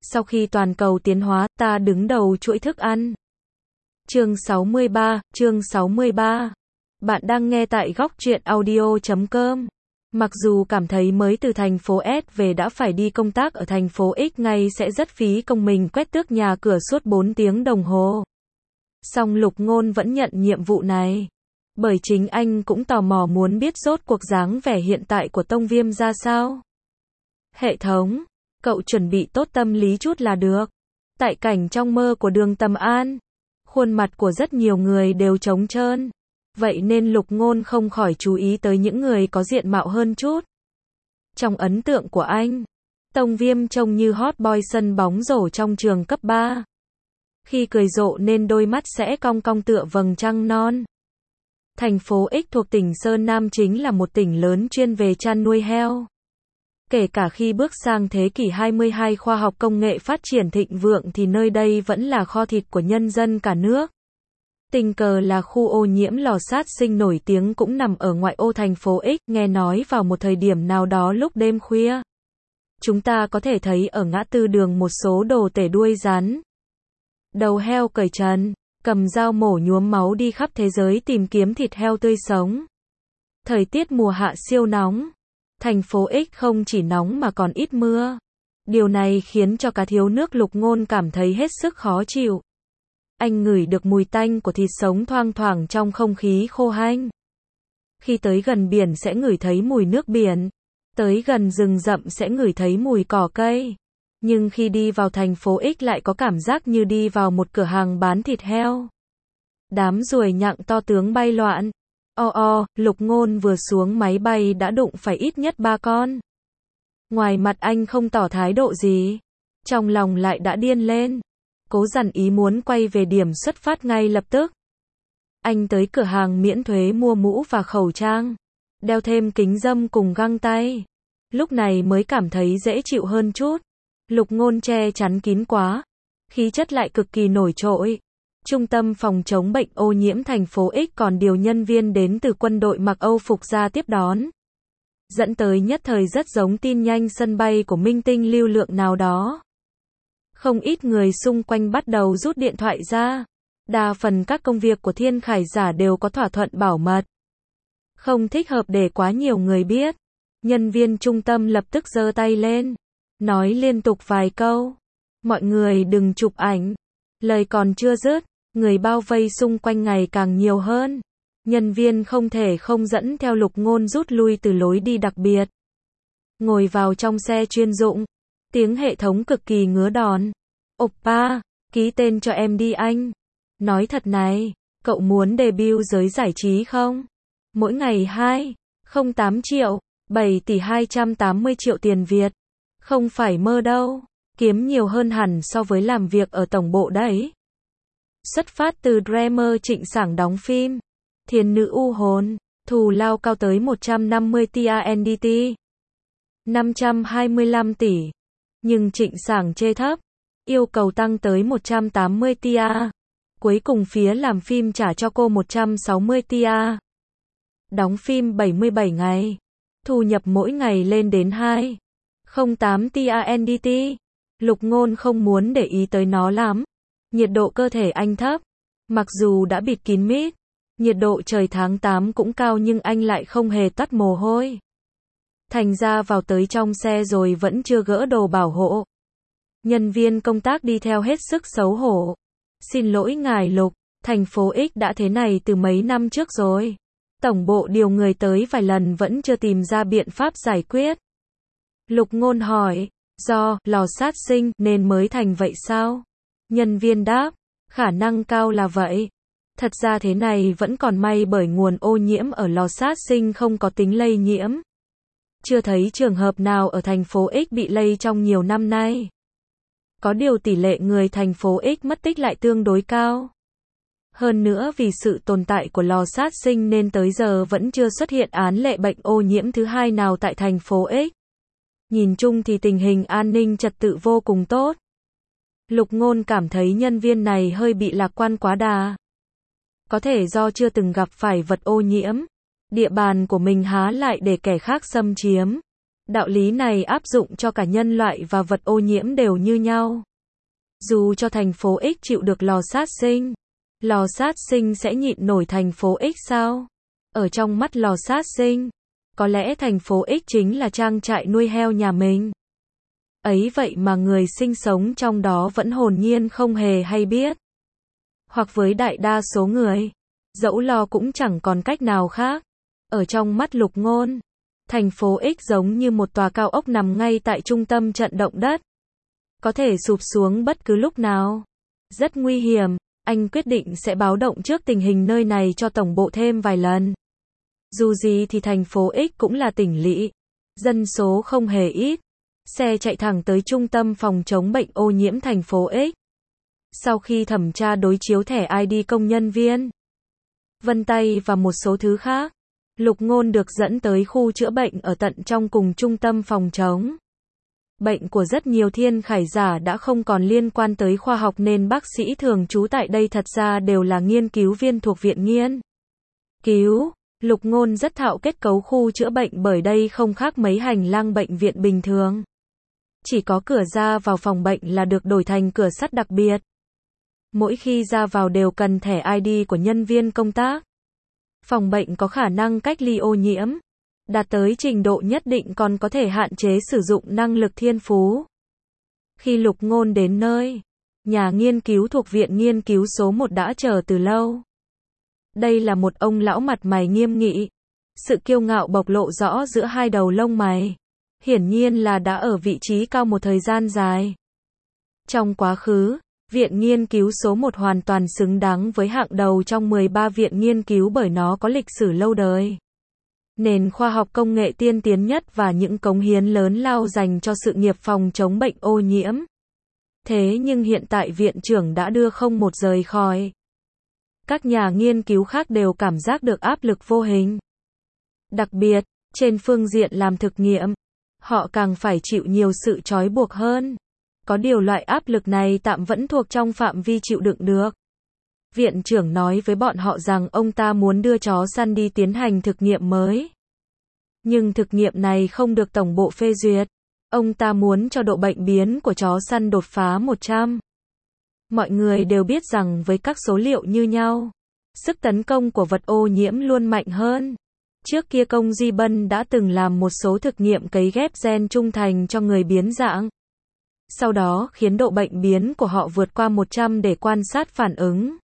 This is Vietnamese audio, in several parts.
Sau khi toàn cầu tiến hóa, ta đứng đầu chuỗi thức ăn. Chương 63. Bạn đang nghe tại góc truyện audio.com. Mặc dù cảm thấy mới từ thành phố S về đã phải đi công tác ở thành phố X ngay sẽ rất phí công mình quét tước nhà cửa suốt 4 tiếng đồng hồ. Song Lục Ngôn vẫn nhận nhiệm vụ này. Bởi chính anh cũng tò mò muốn biết rốt cuộc dáng vẻ hiện tại của Tông Viêm ra sao. Hệ thống, cậu chuẩn bị tốt tâm lý chút là được. Tại cảnh trong mơ của Đường Tầm An, khuôn mặt của rất nhiều người đều trống trơn. Vậy nên Lục Ngôn không khỏi chú ý tới những người có diện mạo hơn chút. Trong ấn tượng của anh, Tông Viêm trông như hot boy sân bóng rổ trong trường cấp 3. Khi cười rộ nên đôi mắt sẽ cong cong tựa vầng trăng non. Thành phố X thuộc tỉnh Sơn Nam chính là một tỉnh lớn chuyên về chăn nuôi heo. Kể cả khi bước sang thế kỷ 22 khoa học công nghệ phát triển thịnh vượng thì nơi đây vẫn là kho thịt của nhân dân cả nước. Tình cờ là khu ô nhiễm lò sát sinh nổi tiếng cũng nằm ở ngoại ô thành phố X, nghe nói vào một thời điểm nào đó lúc đêm khuya. Chúng ta có thể thấy ở ngã tư đường một số đồ tể đuôi rắn. Đầu heo cởi trần, cầm dao mổ nhuốm máu đi khắp thế giới tìm kiếm thịt heo tươi sống. Thời tiết mùa hạ siêu nóng. Thành phố X không chỉ nóng mà còn ít mưa. Điều này khiến cho cả thiếu nước Lục Ngôn cảm thấy hết sức khó chịu. Anh ngửi được mùi tanh của thịt sống thoang thoảng trong không khí khô hanh. Khi tới gần biển sẽ ngửi thấy mùi nước biển. Tới gần rừng rậm sẽ ngửi thấy mùi cỏ cây. Nhưng khi đi vào thành phố X lại có cảm giác như đi vào một cửa hàng bán thịt heo. Đám ruồi nhặng to tướng bay loạn. Lục Ngôn vừa xuống máy bay đã đụng phải ít nhất 3 con. Ngoài mặt anh không tỏ thái độ gì, trong lòng lại đã điên lên. Cố dằn ý muốn quay về điểm xuất phát ngay lập tức. Anh tới cửa hàng miễn thuế mua mũ và khẩu trang, đeo thêm kính râm cùng găng tay. Lúc này mới cảm thấy dễ chịu hơn chút. Lục Ngôn che chắn kín quá, khí chất lại cực kỳ nổi trội. Trung tâm phòng chống bệnh ô nhiễm thành phố X còn điều nhân viên đến từ quân đội mặc Âu phục ra tiếp đón. Dẫn tới nhất thời rất giống tin nhanh sân bay của minh tinh lưu lượng nào đó. Không ít người xung quanh bắt đầu rút điện thoại ra. Đa phần các công việc của Thiên Khải Giả đều có thỏa thuận bảo mật. Không thích hợp để quá nhiều người biết. Nhân viên trung tâm lập tức giơ tay lên, nói liên tục vài câu. Mọi người đừng chụp ảnh. Lời còn chưa dứt, người bao vây xung quanh ngày càng nhiều hơn. Nhân viên không thể không dẫn theo Lục Ngôn rút lui từ lối đi đặc biệt. Ngồi vào trong xe chuyên dụng, tiếng hệ thống cực kỳ ngứa đòn. Oppa, ký tên cho em đi anh. Nói thật này, cậu muốn debut giới giải trí không? Mỗi ngày 2,08 triệu, 7 tỷ 280 triệu tiền Việt. Không phải mơ đâu, kiếm nhiều hơn hẳn so với làm việc ở tổng bộ đấy. Xuất phát từ Dreamer Trịnh Sảng đóng phim Thiên Nữ U Hồn, thù lao cao tới 150 TRNDT, 525 tỷ. Nhưng Trịnh Sảng chê thấp, yêu cầu tăng tới 180 TR. Cuối cùng phía làm phim trả cho cô 160 TR. Đóng phim 77 ngày, thu nhập mỗi ngày lên đến 2,08 TRNDT. Lục Ngôn không muốn để ý tới nó lắm. Nhiệt độ cơ thể anh thấp. Mặc dù đã bịt kín mít, nhiệt độ trời tháng 8 cũng cao nhưng anh lại không hề toát mồ hôi. Thành ra vào tới trong xe rồi vẫn chưa gỡ đồ bảo hộ. Nhân viên công tác đi theo hết sức xấu hổ. Xin lỗi ngài Lục, thành phố X đã thế này từ mấy năm trước rồi. Tổng bộ điều người tới vài lần vẫn chưa tìm ra biện pháp giải quyết. Lục Ngôn hỏi, do lò sát sinh nên mới thành vậy sao? Nhân viên đáp, khả năng cao là vậy. Thật ra thế này vẫn còn may bởi nguồn ô nhiễm ở lò sát sinh không có tính lây nhiễm. Chưa thấy trường hợp nào ở thành phố X bị lây trong nhiều năm nay. Có điều tỷ lệ người thành phố X mất tích lại tương đối cao. Hơn nữa vì sự tồn tại của lò sát sinh nên tới giờ vẫn chưa xuất hiện án lệ bệnh ô nhiễm thứ hai nào tại thành phố X. Nhìn chung thì tình hình an ninh trật tự vô cùng tốt. Lục Ngôn cảm thấy nhân viên này hơi bị lạc quan quá đà. Có thể do chưa từng gặp phải vật ô nhiễm. Địa bàn của mình há lại để kẻ khác xâm chiếm. Đạo lý này áp dụng cho cả nhân loại và vật ô nhiễm đều như nhau. Dù cho thành phố X chịu được lò sát sinh sẽ nhịn nổi thành phố X sao? Ở trong mắt lò sát sinh, có lẽ thành phố X chính là trang trại nuôi heo nhà mình. Ấy vậy mà người sinh sống trong đó vẫn hồn nhiên không hề hay biết. Hoặc với đại đa số người, dẫu lo cũng chẳng còn cách nào khác. Ở trong mắt Lục Ngôn, thành phố X giống như một tòa cao ốc nằm ngay tại trung tâm trận động đất. Có thể sụp xuống bất cứ lúc nào. Rất nguy hiểm, anh quyết định sẽ báo động trước tình hình nơi này cho tổng bộ thêm vài lần. Dù gì thì thành phố X cũng là tỉnh lỵ, dân số không hề ít. Xe chạy thẳng tới trung tâm phòng chống bệnh ô nhiễm thành phố X. Sau khi thẩm tra đối chiếu thẻ ID công nhân viên, vân tay và một số thứ khác, Lục Ngôn được dẫn tới khu chữa bệnh ở tận trong cùng trung tâm phòng chống bệnh của rất nhiều thiên khải giả đã không còn liên quan tới khoa học nên bác sĩ thường trú tại đây thật ra đều là nghiên cứu viên thuộc viện nghiên cứu. Lục Ngôn rất thạo kết cấu khu chữa bệnh bởi đây không khác mấy hành lang bệnh viện bình thường. Chỉ có cửa ra vào phòng bệnh là được đổi thành cửa sắt đặc biệt. Mỗi khi ra vào đều cần thẻ ID của nhân viên công tác. Phòng bệnh có khả năng cách ly ô nhiễm, đạt tới trình độ nhất định còn có thể hạn chế sử dụng năng lực thiên phú. Khi Lục Ngôn đến nơi, nhà nghiên cứu thuộc viện nghiên cứu số 1 đã chờ từ lâu. Đây là một ông lão mặt mày nghiêm nghị, sự kiêu ngạo bộc lộ rõ giữa hai đầu lông mày. Hiển nhiên là đã ở vị trí cao một thời gian dài. Trong quá khứ, viện nghiên cứu số 1 hoàn toàn xứng đáng với hạng đầu trong 13 viện nghiên cứu bởi nó có lịch sử lâu đời, nền khoa học công nghệ tiên tiến nhất và những cống hiến lớn lao dành cho sự nghiệp phòng chống bệnh ô nhiễm. Thế nhưng hiện tại viện trưởng đã đưa không một rời khỏi. Các nhà nghiên cứu khác đều cảm giác được áp lực vô hình. Đặc biệt, trên phương diện làm thực nghiệm, họ càng phải chịu nhiều sự trói buộc hơn. Có điều loại áp lực này tạm vẫn thuộc trong phạm vi chịu đựng được. Viện trưởng nói với bọn họ rằng ông ta muốn đưa chó săn đi tiến hành thực nghiệm mới. Nhưng thực nghiệm này không được tổng bộ phê duyệt. Ông ta muốn cho độ bệnh biến của chó săn đột phá 100. Mọi người đều biết rằng với các số liệu như nhau, sức tấn công của vật ô nhiễm luôn mạnh hơn. Trước kia công Di Bân đã từng làm một số thực nghiệm cấy ghép gen trung thành cho người biến dạng. Sau đó khiến độ bệnh biến của họ vượt qua 100 để quan sát phản ứng.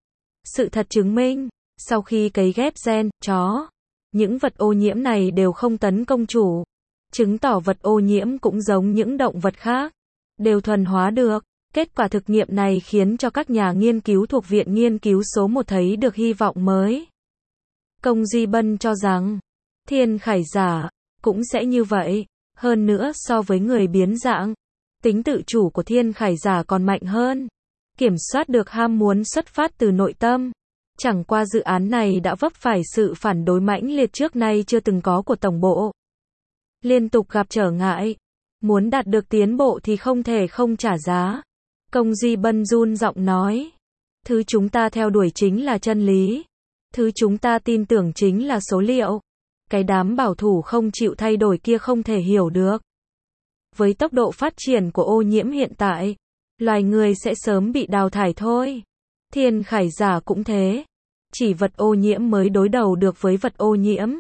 Sự thật chứng minh, sau khi cấy ghép gen chó, những vật ô nhiễm này đều không tấn công chủ. Chứng tỏ vật ô nhiễm cũng giống những động vật khác, đều thuần hóa được. Kết quả thực nghiệm này khiến cho các nhà nghiên cứu thuộc viện nghiên cứu số 1 thấy được hy vọng mới. Công Di Bân cho rằng, thiên khải giả cũng sẽ như vậy. Hơn nữa so với người biến dạng, tính tự chủ của thiên khải giả còn mạnh hơn. Kiểm soát được ham muốn xuất phát từ nội tâm. Chẳng qua dự án này đã vấp phải sự phản đối mãnh liệt trước nay chưa từng có của tổng bộ. Liên tục gặp trở ngại. Muốn đạt được tiến bộ thì không thể không trả giá. Công Di Bân run giọng nói. Thứ chúng ta theo đuổi chính là chân lý. Thứ chúng ta tin tưởng chính là số liệu. Cái đám bảo thủ không chịu thay đổi kia không thể hiểu được. Với tốc độ phát triển của ô nhiễm hiện tại, loài người sẽ sớm bị đào thải thôi. Thiên khải giả cũng thế. Chỉ vật ô nhiễm mới đối đầu được với vật ô nhiễm.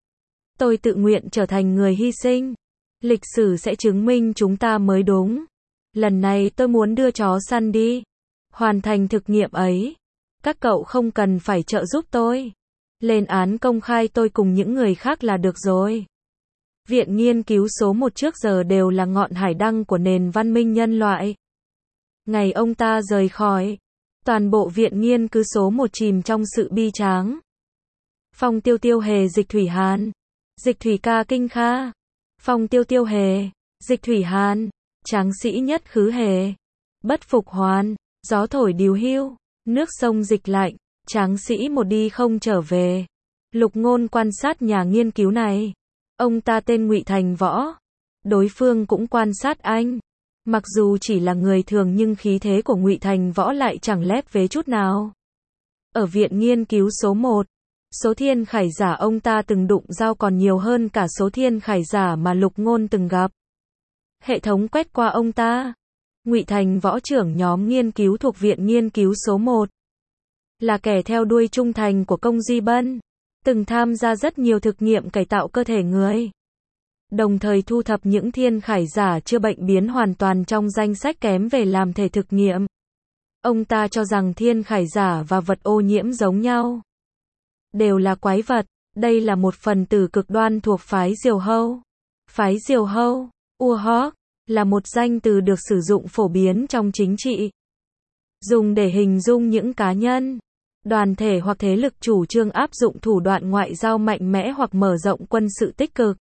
Tôi tự nguyện trở thành người hy sinh. Lịch sử sẽ chứng minh chúng ta mới đúng. Lần này tôi muốn đưa chó săn đi. Hoàn thành thực nghiệm ấy. Các cậu không cần phải trợ giúp tôi. Lên án công khai tôi cùng những người khác là được rồi. Viện nghiên cứu số 1 trước giờ đều là ngọn hải đăng của nền văn minh nhân loại. Ngày ông ta rời khỏi, toàn bộ viện nghiên cứu số 1 chìm trong sự bi tráng. Phong Tiêu Tiêu Hề Dịch Thủy Hàn. Dịch Thủy Ca Kinh Kha. Phong Tiêu Tiêu Hề. Dịch Thủy Hàn. Tráng sĩ nhất khứ hề. Bất phục hoàn. Gió thổi điều hưu. Nước sông dịch lạnh. Tráng sĩ một đi không trở về. Lục Ngôn quan sát nhà nghiên cứu này. Ông ta tên Ngụy Thành Võ. Đối phương cũng quan sát anh. Mặc dù chỉ là người thường nhưng khí thế của Ngụy Thành Võ lại chẳng lép vế chút nào. Ở viện nghiên cứu số 1, Số thiên khải giả ông ta từng đụng giao còn nhiều hơn cả số thiên khải giả mà Lục Ngôn từng gặp. Hệ thống quét qua ông ta. Ngụy Thành Võ trưởng nhóm nghiên cứu thuộc Viện Nghiên cứu số 1. Là kẻ theo đuôi trung thành của Công Duy Bân. Từng tham gia rất nhiều thực nghiệm cải tạo cơ thể người. Đồng thời thu thập những thiên khải giả chữa bệnh biến hoàn toàn trong danh sách kém về làm thể thực nghiệm. Ông ta cho rằng thiên khải giả và vật ô nhiễm giống nhau. Đều là quái vật. Đây là một phần tử cực đoan thuộc phái Diều Hâu. Phái Diều Hâu, Urhok, là một danh từ được sử dụng phổ biến trong chính trị. Dùng để hình dung những cá nhân, đoàn thể hoặc thế lực chủ trương áp dụng thủ đoạn ngoại giao mạnh mẽ hoặc mở rộng quân sự tích cực.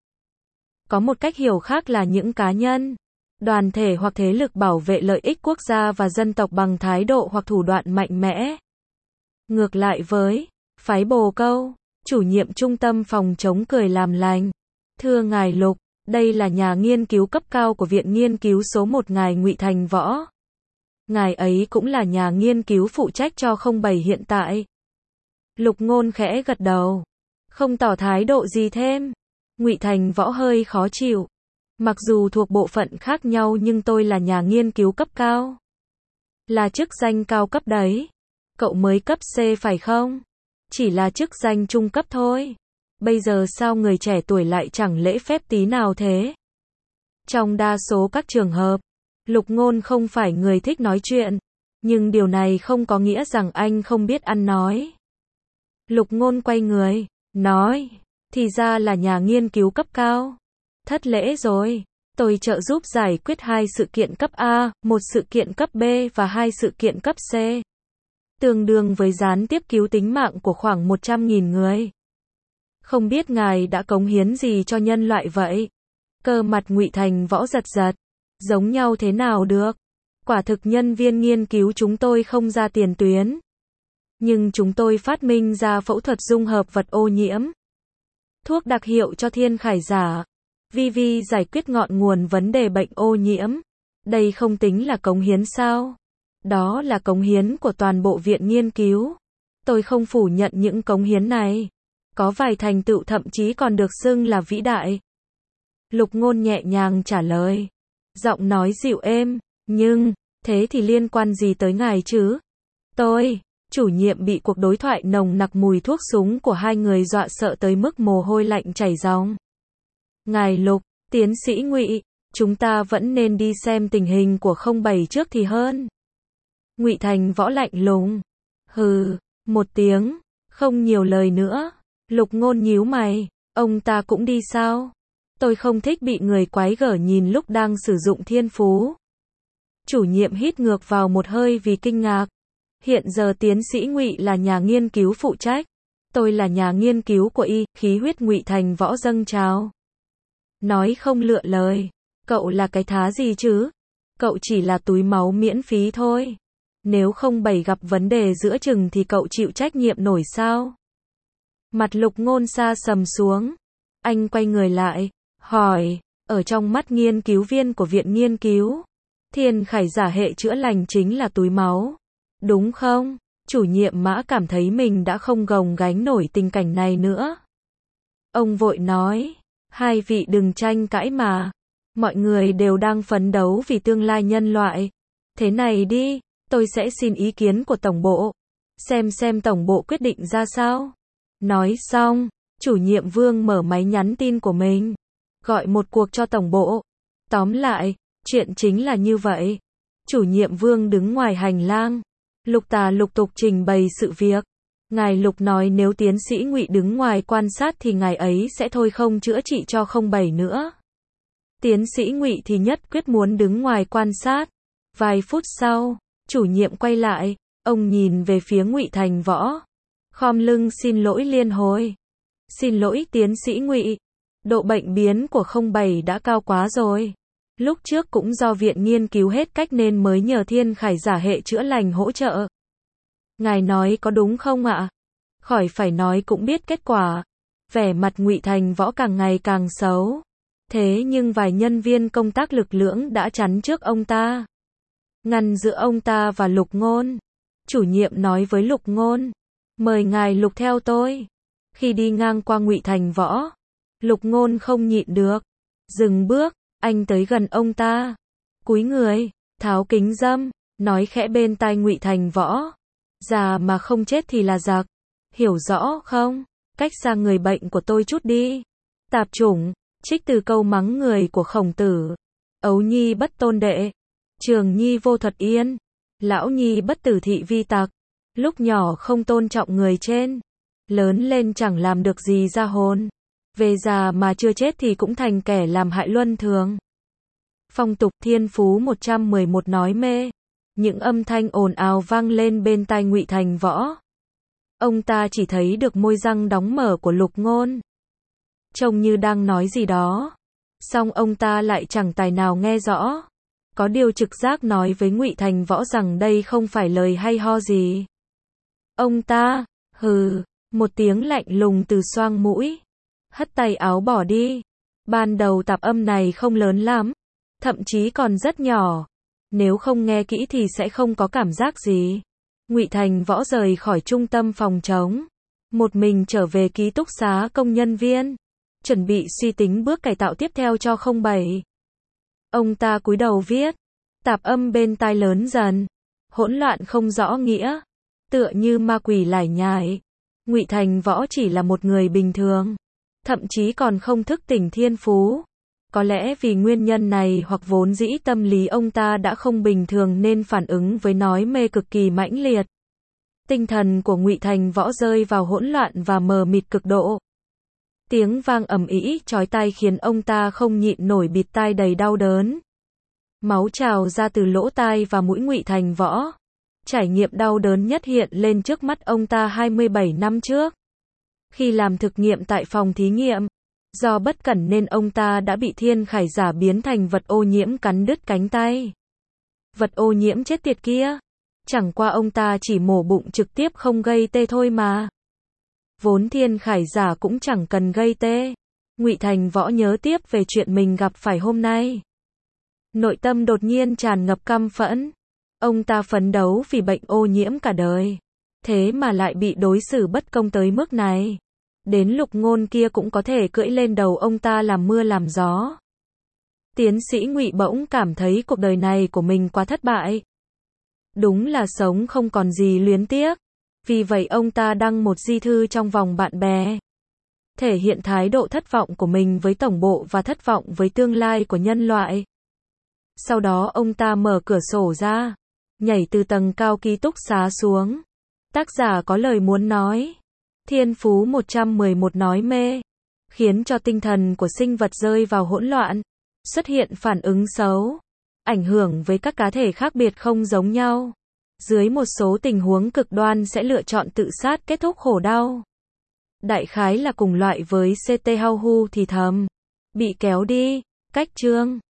Có một cách hiểu khác là những cá nhân, đoàn thể hoặc thế lực bảo vệ lợi ích quốc gia và dân tộc bằng thái độ hoặc thủ đoạn mạnh mẽ. Ngược lại với phái Bồ Câu, chủ nhiệm trung tâm phòng chống cười làm lành. Thưa ngài Lục, đây là nhà nghiên cứu cấp cao của Viện Nghiên cứu số 1 ngài Ngụy Thành Võ. Ngài ấy cũng là nhà nghiên cứu phụ trách cho 07 hiện tại. Lục Ngôn khẽ gật đầu, không tỏ thái độ gì thêm. Ngụy Thành Võ hơi khó chịu. Mặc dù thuộc bộ phận khác nhau nhưng tôi là nhà nghiên cứu cấp cao. Là chức danh cao cấp đấy. Cậu mới cấp C phải không? Chỉ là chức danh trung cấp thôi. Bây giờ sao người trẻ tuổi lại chẳng lễ phép tí nào thế? Trong đa số các trường hợp, Lục Ngôn không phải người thích nói chuyện. Nhưng điều này không có nghĩa rằng anh không biết ăn nói. Lục Ngôn quay người, nói, thì ra là nhà nghiên cứu cấp cao. Thất lễ rồi, tôi trợ giúp giải quyết 2 sự kiện cấp A, 1 sự kiện cấp B và 2 sự kiện cấp C. Tương đương với gián tiếp cứu tính mạng của khoảng 100.000 người. Không biết ngài đã cống hiến gì cho nhân loại vậy? Cơ mặt Ngụy Thành Võ giật giật. Giống nhau thế nào được? Quả thực nhân viên nghiên cứu chúng tôi không ra tiền tuyến. Nhưng chúng tôi phát minh ra phẫu thuật dung hợp vật ô nhiễm. Thuốc đặc hiệu cho thiên khải giả. Vi giải quyết ngọn nguồn vấn đề bệnh ô nhiễm. Đây không tính là cống hiến sao? Đó là cống hiến của toàn bộ viện nghiên cứu. Tôi không phủ nhận những cống hiến này. Có vài thành tựu thậm chí còn được xưng là vĩ đại. Lục Ngôn nhẹ nhàng trả lời. Giọng nói dịu êm, nhưng, thế thì liên quan gì tới ngài chứ? Tôi, chủ nhiệm bị cuộc đối thoại nồng nặc mùi thuốc súng của hai người dọa sợ tới mức mồ hôi lạnh chảy ròng. Ngài Lục, tiến sĩ Ngụy, chúng ta vẫn nên đi xem tình hình của 07 trước thì hơn. Ngụy Thành Võ lạnh lùng. Hừ, một tiếng, không nhiều lời nữa. Lục Ngôn nhíu mày, ông ta cũng đi sao? Tôi không thích bị người quái gở nhìn lúc đang sử dụng thiên phú. Chủ nhiệm hít ngược vào một hơi vì kinh ngạc. Hiện giờ tiến sĩ Ngụy là nhà nghiên cứu phụ trách. Tôi là nhà nghiên cứu của y, khí huyết Ngụy Thành Võ dâng trào. Nói không lựa lời. Cậu là cái thá gì chứ? Cậu chỉ là túi máu miễn phí thôi. Nếu 07 gặp vấn đề giữa chừng thì cậu chịu trách nhiệm nổi sao? Mặt Lục Ngôn sa sầm xuống. Anh quay người lại, hỏi, ở trong mắt nghiên cứu viên của viện nghiên cứu, thiên khải giả hệ chữa lành chính là túi máu. Đúng không? Chủ nhiệm Mã cảm thấy mình đã không gồng gánh nổi tình cảnh này nữa. Ông vội nói, hai vị đừng tranh cãi mà. Mọi người đều đang phấn đấu vì tương lai nhân loại. Thế này đi, tôi sẽ xin ý kiến của tổng bộ. Xem tổng bộ quyết định ra sao. Nói xong, chủ nhiệm Vương mở máy nhắn tin của mình. Gọi một cuộc cho tổng bộ. Tóm lại, chuyện chính là như vậy. Chủ nhiệm Vương đứng ngoài hành lang. Lục Tà lục tục trình bày sự việc. Ngài Lục nói nếu tiến sĩ Ngụy đứng ngoài quan sát thì ngài ấy sẽ thôi không chữa trị cho 07 nữa. Tiến sĩ Ngụy thì nhất quyết muốn đứng ngoài quan sát. Vài phút sau, chủ nhiệm quay lại, ông nhìn về phía Ngụy Thành Võ. Khom lưng xin lỗi liên hồi. Xin lỗi tiến sĩ Ngụy. Độ bệnh biến của 07 đã cao quá rồi. Lúc trước cũng do viện nghiên cứu hết cách nên mới nhờ thiên khải giả hệ chữa lành hỗ trợ. Ngài nói có đúng không ạ? Khỏi phải nói cũng biết kết quả. Vẻ mặt Ngụy Thành Võ càng ngày càng xấu. Thế nhưng vài nhân viên công tác lực lưỡng đã chắn trước ông ta. Ngăn giữa ông ta và Lục Ngôn. Chủ nhiệm nói với Lục Ngôn. Mời ngài Lục theo tôi. Khi đi ngang qua Ngụy Thành Võ, Lục Ngôn không nhịn được, dừng bước, anh tới gần ông ta, cúi người, tháo kính râm, nói khẽ bên tai Ngụy Thành Võ, già mà không chết thì là giặc, hiểu rõ không? Cách xa người bệnh của tôi chút đi. Tạp chủng, trích từ câu mắng người của Khổng Tử. Ấu nhi bất tôn đệ, trường nhi vô thuật yên, lão nhi bất tử thị vi tặc. Lúc nhỏ không tôn trọng người trên, lớn lên chẳng làm được gì ra hồn. Về già mà chưa chết thì cũng thành kẻ làm hại luân thường. Phong tục Thiên Phú 111 nói mê. Những âm thanh ồn ào vang lên bên tai Ngụy Thành Võ. Ông ta chỉ thấy được môi răng đóng mở của Lục Ngôn, trông như đang nói gì đó, song ông ta lại chẳng tài nào nghe rõ. Có điều trực giác nói với Ngụy Thành Võ rằng đây không phải lời hay ho gì. Ông ta, hừ, một tiếng lạnh lùng từ xoang mũi, hất tay áo bỏ đi. Ban đầu tạp âm này không lớn lắm, thậm chí còn rất nhỏ. Nếu không nghe kỹ thì sẽ không có cảm giác gì. Ngụy Thành Võ rời khỏi trung tâm phòng chống, một mình trở về ký túc xá công nhân viên, chuẩn bị suy tính bước cải tạo tiếp theo cho 07. Ông ta cúi đầu viết, tạp âm bên tai lớn dần, hỗn loạn không rõ nghĩa, tựa như ma quỷ lải nhải. Ngụy Thành Võ chỉ là một người bình thường, thậm chí còn không thức tỉnh thiên phú. Có lẽ vì nguyên nhân này hoặc vốn dĩ tâm lý ông ta đã không bình thường nên phản ứng với nói mê cực kỳ mãnh liệt. Tinh thần của Ngụy Thành Võ rơi vào hỗn loạn và mờ mịt cực độ. Tiếng vang ầm ĩ chói tai khiến ông ta không nhịn nổi bịt tai đầy đau đớn. Máu trào ra từ lỗ tai và mũi Ngụy Thành Võ. Trải nghiệm đau đớn nhất hiện lên trước mắt ông ta 27 năm trước. Khi làm thực nghiệm tại phòng thí nghiệm, do bất cẩn nên ông ta đã bị thiên khải giả biến thành vật ô nhiễm cắn đứt cánh tay. Vật ô nhiễm chết tiệt kia. Chẳng qua ông ta chỉ mổ bụng trực tiếp không gây tê thôi mà. Vốn thiên khải giả cũng chẳng cần gây tê. Ngụy Thành Võ nhớ tiếp về chuyện mình gặp phải hôm nay. Nội tâm đột nhiên tràn ngập căm phẫn. Ông ta phấn đấu vì bệnh ô nhiễm cả đời. Thế mà lại bị đối xử bất công tới mức này. Đến Lục Ngôn kia cũng có thể cưỡi lên đầu ông ta làm mưa làm gió. Tiến sĩ Ngụy bỗng cảm thấy cuộc đời này của mình quá thất bại. Đúng là sống không còn gì luyến tiếc. Vì vậy ông ta đăng một di thư trong vòng bạn bè. Thể hiện thái độ thất vọng của mình với tổng bộ và thất vọng với tương lai của nhân loại. Sau đó ông ta mở cửa sổ ra, nhảy từ tầng cao ký túc xá xuống. Tác giả có lời muốn nói. Thiên Phú 111 nói mê, khiến cho tinh thần của sinh vật rơi vào hỗn loạn, xuất hiện phản ứng xấu, ảnh hưởng với các cá thể khác biệt không giống nhau. Dưới một số tình huống cực đoan sẽ lựa chọn tự sát kết thúc khổ đau. Đại khái là cùng loại với CT Hau Hu thì thầm. Bị kéo đi, cách chương.